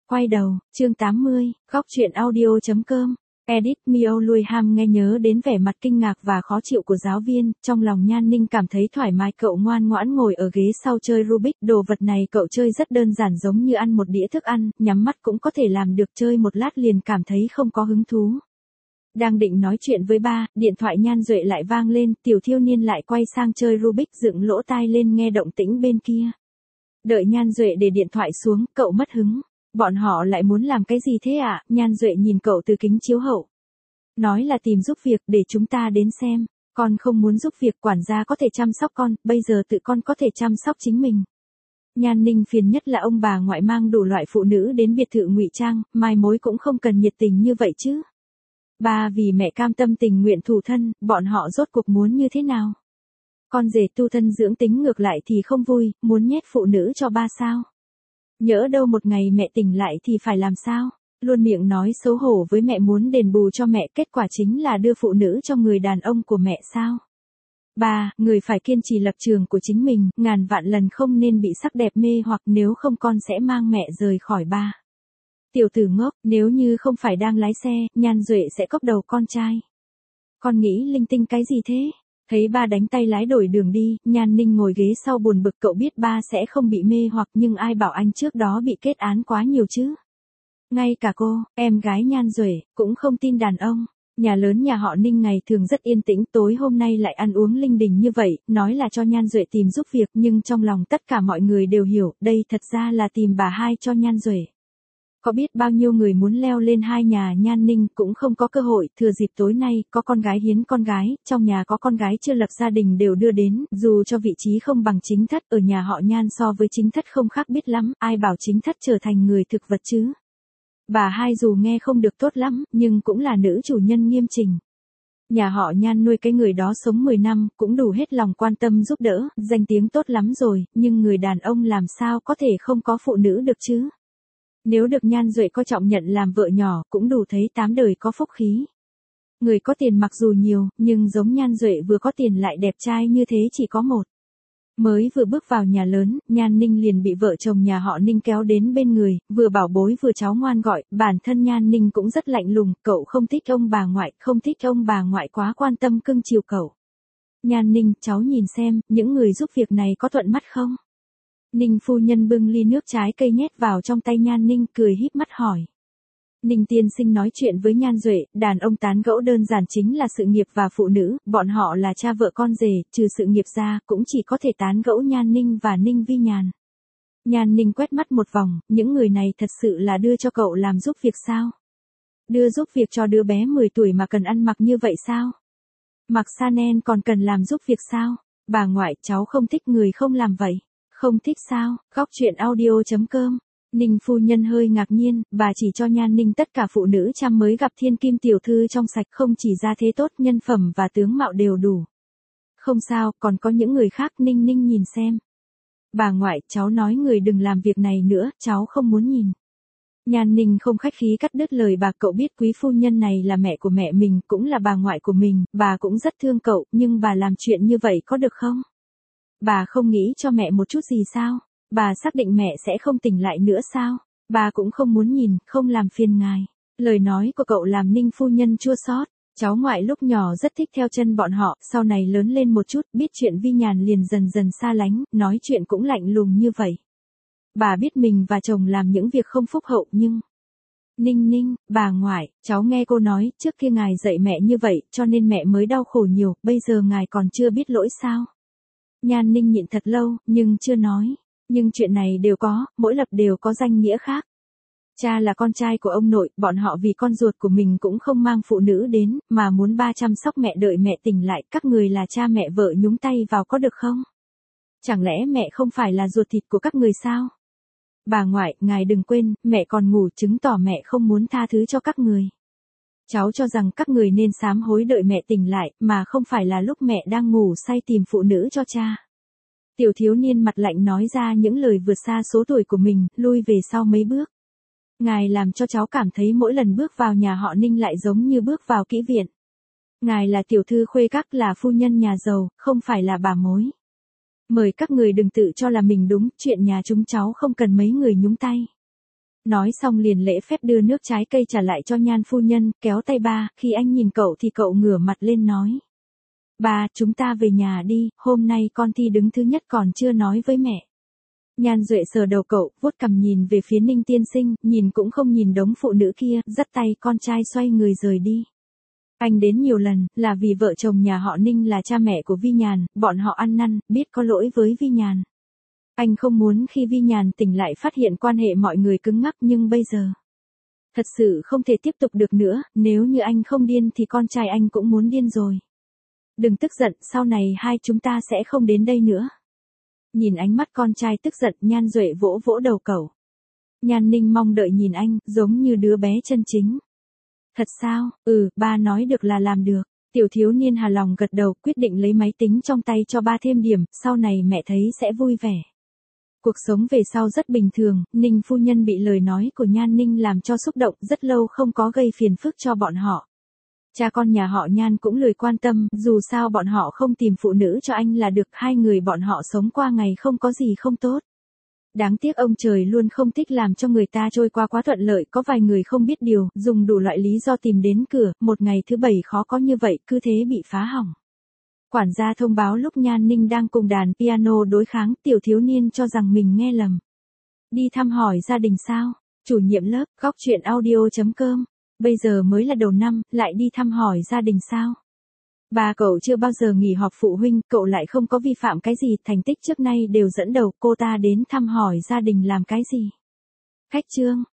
Quay đầu, chương 80, góc truyện audio.com. Edit Mio Luiham nghe nhớ đến vẻ mặt kinh ngạc và khó chịu của giáo viên, trong lòng Nhan Ninh cảm thấy thoải mái. Cậu ngoan ngoãn ngồi ở ghế sau chơi Rubik, đồ vật này cậu chơi rất đơn giản giống như ăn một đĩa thức ăn, nhắm mắt cũng có thể làm được, chơi một lát liền cảm thấy không có hứng thú. Đang định nói chuyện với ba, điện thoại Nhan Duệ lại vang lên, Tiểu Thiếu Niên lại quay sang chơi Rubik, dựng lỗ tai lên nghe động tĩnh bên kia. Đợi Nhan Duệ để điện thoại xuống, cậu mất hứng. Bọn họ lại muốn làm cái gì thế ạ? Nhan Duệ nhìn cậu từ kính chiếu hậu. Nói là tìm giúp việc, để chúng ta đến xem. Con không muốn giúp việc, quản gia có thể chăm sóc con, bây giờ tự con có thể chăm sóc chính mình. Nhan Ninh phiền nhất là ông bà ngoại mang đủ loại phụ nữ đến biệt thự ngụy trang, mai mối cũng không cần nhiệt tình như vậy chứ. Ba vì mẹ cam tâm tình nguyện thủ thân, bọn họ rốt cuộc muốn như thế nào? Con rể tu thân dưỡng tính ngược lại thì không vui, muốn nhét phụ nữ cho ba sao? Nhỡ đâu một ngày mẹ tỉnh lại thì phải làm sao? Luôn miệng nói xấu hổ với mẹ muốn đền bù cho mẹ, kết quả chính là đưa phụ nữ cho người đàn ông của mẹ sao? Ba, người phải kiên trì lập trường của chính mình, ngàn vạn lần không nên bị sắc đẹp mê hoặc, nếu không con sẽ mang mẹ rời khỏi ba. Tiểu tử ngốc, nếu như không phải đang lái xe, Nhan Duệ sẽ cốc đầu con trai. Con nghĩ linh tinh cái gì thế? Thấy ba đánh tay lái đổi đường đi, Nhan Ninh ngồi ghế sau buồn bực, cậu biết ba sẽ không bị mê hoặc, nhưng ai bảo anh trước đó bị kết án quá nhiều chứ. Ngay cả cô, em gái Nhan Duệ, cũng không tin đàn ông. Nhà lớn nhà họ Ninh ngày thường rất yên tĩnh, tối hôm nay lại ăn uống linh đình như vậy, nói là cho Nhan Duệ tìm giúp việc, nhưng trong lòng tất cả mọi người đều hiểu, đây thật ra là tìm bà hai cho Nhan Duệ. Có biết bao nhiêu người muốn leo lên hai nhà Nhan Ninh cũng không có cơ hội, thừa dịp tối nay, có con gái hiến con gái, trong nhà có con gái chưa lập gia đình đều đưa đến, dù cho vị trí không bằng chính thất, ở nhà họ Nhan so với chính thất không khác biết lắm, ai bảo chính thất trở thành người thực vật chứ. Bà hai dù nghe không được tốt lắm, nhưng cũng là nữ chủ nhân nghiêm chỉnh. Nhà họ Nhan nuôi cái người đó sống 10 năm, cũng đủ hết lòng quan tâm giúp đỡ, danh tiếng tốt lắm rồi, nhưng người đàn ông làm sao có thể không có phụ nữ được chứ? Nếu được Nhan Duệ coi trọng nhận làm vợ nhỏ, cũng đủ thấy 8 đời có phúc khí. Người có tiền mặc dù nhiều, nhưng giống Nhan Duệ vừa có tiền lại đẹp trai như thế chỉ có một. Mới vừa bước vào nhà lớn, Nhan Ninh liền bị vợ chồng nhà họ Ninh kéo đến bên người, vừa bảo bối vừa cháu ngoan gọi, bản thân Nhan Ninh cũng rất lạnh lùng, cậu không thích ông bà ngoại, không thích ông bà ngoại quá quan tâm cưng chiều cậu. Nhan Ninh, cháu nhìn xem, những người giúp việc này có thuận mắt không? Ninh phu nhân bưng ly nước trái cây nhét vào trong tay Nhan Ninh, cười híp mắt hỏi. Ninh tiên sinh nói chuyện với Nhan Duệ, đàn ông tán gẫu đơn giản chính là sự nghiệp và phụ nữ, bọn họ là cha vợ con rể, trừ sự nghiệp ra, cũng chỉ có thể tán gẫu Nhan Ninh và Ninh Vi Nhàn. Nhan Ninh quét mắt một vòng, những người này thật sự là đưa cho cậu làm giúp việc sao? Đưa giúp việc cho đứa bé 10 tuổi mà cần ăn mặc như vậy sao? Mặc Chanel còn cần làm giúp việc sao? Bà ngoại, cháu không thích người không làm vậy. Không thích sao? Góc truyện audio.com. Ninh phu nhân hơi ngạc nhiên, bà chỉ cho Nhan Ninh tất cả phụ nữ trăm mới gặp thiên kim tiểu thư trong sạch, không chỉ ra thế tốt, nhân phẩm và tướng mạo đều đủ. Không sao, còn có những người khác. Ninh Ninh nhìn xem. Bà ngoại, cháu nói người đừng làm việc này nữa, cháu không muốn nhìn. Nhan Ninh không khách khí cắt đứt lời bà, cậu biết quý phu nhân này là mẹ của mẹ mình, cũng là bà ngoại của mình, bà cũng rất thương cậu, nhưng bà làm chuyện như vậy có được không? Bà không nghĩ cho mẹ một chút gì sao? Bà xác định mẹ sẽ không tỉnh lại nữa sao? Bà cũng không muốn nhìn, không làm phiền ngài. Lời nói của cậu làm Ninh phu nhân chua xót. Cháu ngoại lúc nhỏ rất thích theo chân bọn họ, sau này lớn lên một chút, biết chuyện Vi Nhàn liền dần dần xa lánh, nói chuyện cũng lạnh lùng như vậy. Bà biết mình và chồng làm những việc không phúc hậu nhưng... Ninh Ninh, bà ngoại, cháu nghe cô nói, trước kia ngài dạy mẹ như vậy, cho nên mẹ mới đau khổ nhiều, bây giờ ngài còn chưa biết lỗi sao? Nhan Ninh nhịn thật lâu, nhưng chưa nói. Nhưng chuyện này đều có, mỗi lập đều có danh nghĩa khác. Cha là con trai của ông nội, bọn họ vì con ruột của mình cũng không mang phụ nữ đến, mà muốn ba chăm sóc mẹ đợi mẹ tỉnh lại, các người là cha mẹ vợ nhúng tay vào có được không? Chẳng lẽ mẹ không phải là ruột thịt của các người sao? Bà ngoại, ngài đừng quên, mẹ còn ngủ, chứng tỏ mẹ không muốn tha thứ cho các người. Cháu cho rằng các người nên sám hối đợi mẹ tỉnh lại, mà không phải là lúc mẹ đang ngủ say tìm phụ nữ cho cha. Tiểu thiếu niên mặt lạnh nói ra những lời vượt xa số tuổi của mình, lui về sau mấy bước. Ngài làm cho cháu cảm thấy mỗi lần bước vào nhà họ Ninh lại giống như bước vào kỹ viện. Ngài là tiểu thư khuê các, là phu nhân nhà giàu, không phải là bà mối. Mời các người đừng tự cho là mình đúng, chuyện nhà chúng cháu không cần mấy người nhúng tay. Nói xong liền lễ phép đưa nước trái cây trả lại cho Nhan phu nhân, kéo tay ba, khi anh nhìn cậu thì cậu ngửa mặt lên nói. Ba, chúng ta về nhà đi, hôm nay con thi đứng thứ nhất còn chưa nói với mẹ. Nhan Duệ sờ đầu cậu, vuốt cằm nhìn về phía Ninh tiên sinh, nhìn cũng không nhìn đống phụ nữ kia, dắt tay con trai xoay người rời đi. Anh đến nhiều lần, là vì vợ chồng nhà họ Ninh là cha mẹ của Vi Nhàn, bọn họ ăn năn, biết có lỗi với Vi Nhàn. Anh không muốn khi Vi Nhàn tỉnh lại phát hiện quan hệ mọi người cứng ngắc, nhưng bây giờ thật sự không thể tiếp tục được nữa, nếu như anh không điên thì con trai anh cũng muốn điên rồi. Đừng tức giận, sau này hai chúng ta sẽ không đến đây nữa. Nhìn ánh mắt con trai tức giận, Nhan Duệ vỗ vỗ đầu cậu. Nhan Ninh mong đợi nhìn anh, giống như đứa bé chân chính. Thật sao? Ba nói được là làm được. Tiểu thiếu niên hài lòng gật đầu, quyết định lấy máy tính trong tay cho ba thêm điểm, sau này mẹ thấy sẽ vui vẻ. Cuộc sống về sau rất bình thường, Ninh phu nhân bị lời nói của Nhan Ninh làm cho xúc động, rất lâu không có gây phiền phức cho bọn họ. Cha con nhà họ Nhan cũng lười quan tâm, dù sao bọn họ không tìm phụ nữ cho anh là được, hai người bọn họ sống qua ngày không có gì không tốt. Đáng tiếc ông trời luôn không thích làm cho người ta trôi qua quá thuận lợi, có vài người không biết điều, dùng đủ loại lý do tìm đến cửa, một ngày thứ 7 khó có như vậy, cứ thế bị phá hỏng. Quản gia thông báo lúc Nhan Ninh đang cùng đàn piano đối kháng, tiểu thiếu niên cho rằng mình nghe lầm. Đi thăm hỏi gia đình sao? Chủ nhiệm lớp, góc chuyện audio.com. Bây giờ mới là đầu năm, lại đi thăm hỏi gia đình sao? Ba cậu chưa bao giờ nghỉ họp phụ huynh, cậu lại không có vi phạm cái gì, thành tích trước nay đều dẫn đầu, cô ta đến thăm hỏi gia đình làm cái gì? Khách trương,